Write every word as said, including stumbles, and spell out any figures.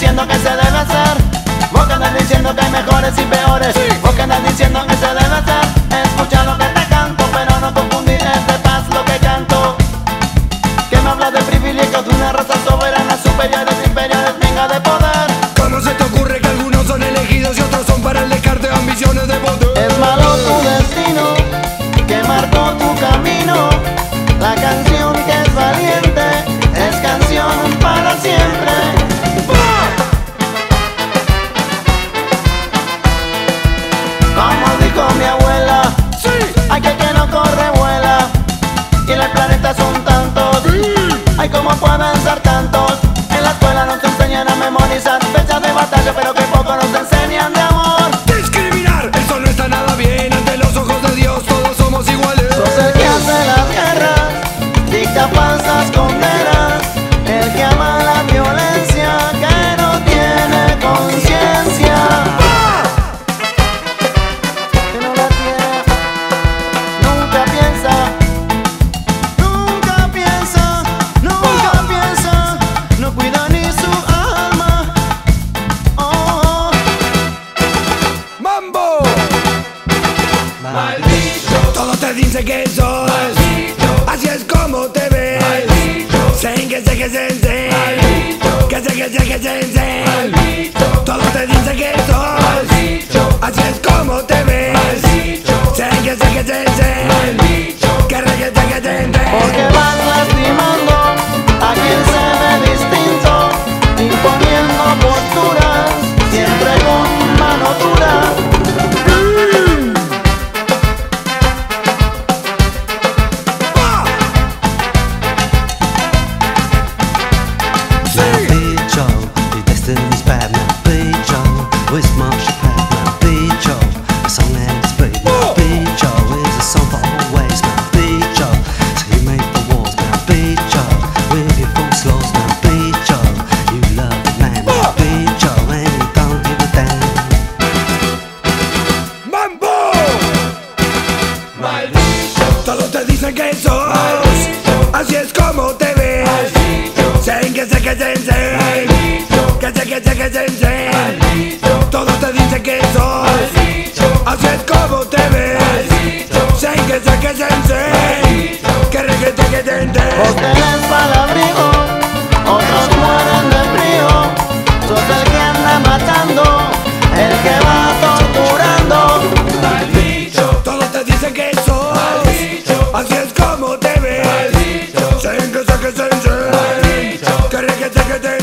diciendo que se debe hacer. Vos que andas diciendo que hay mejores y peores. Vos que andas diciendo que se debe hacer. Escucha lo que te canto, pero no confundir, es de paz lo que canto. Que me hablas de privilegios de una raza soberana, superiores, inferiores, venga de poder. ¿Cómo se te ocurre que algunos son elegidos y otros son para el descarte de ambiciones de poder? Es malo tu destino, que marcó tu camino. La canción que es valiente es canción para siempre. Como dijo mi abuela, ¡Sí! hay que que no corre vuela. Y en el planeta son tantos, ay cómo pueden ser tantos. En la escuela nos enseñan a memorizar fechas de batalla, pero que poco nos enseñan de amor. Discriminar, eso no está nada bien. Ante los ojos de Dios todos somos iguales. Sos el que hace las guerras, dicta falsas condenas, el que ama la violencia, que no tiene conciencia. Que no la tiene, nunca piensa, nunca piensa, nunca piensa, no cuida ni su alma. Oh, oh. ¡Mambo! Maldito, Todos te dicen que sos, maldito, así es como te ves. maldito, Sen que sé que se sé, maldito, que sé que sé que se sé. maldito, Todos te dicen que sos, maldito, así es como te ves. maldito, Sen que sé que se sé, maldito, que re que sé que se sé. Porque vas lastimando a quien se ve distinto, imponiendo posturas, siempre con mano dura. Now be Joe, your destiny's bad. Now be Joe, with Marshall Pad. Now be Joe, a song and it's free. Now be Joe is a song for always. Now be Joe, so you make the wars. Now be Joe, with your false laws. Now be Joe, you love the man. Now be Joe, and you don't give a damn. ¡Mambo! maldito, Todos te dicen que sos, maldito, así es como te ves. maldito, Sen que sé que se sé, maldito, que sé que sé que se sé. maldito, Todos te dicen que sos, maldito, así es como te ves. maldito, Sen que sé que se sé, que re que sé que se Vos sé. tenés para abrigo, otros mueren de frío. Sos el que anda matando, el que va torturando. maldito, Todos te dicen que sos, maldito, así es como te ves. maldito, Sen que sé que se sé, maldito, que re que sé que se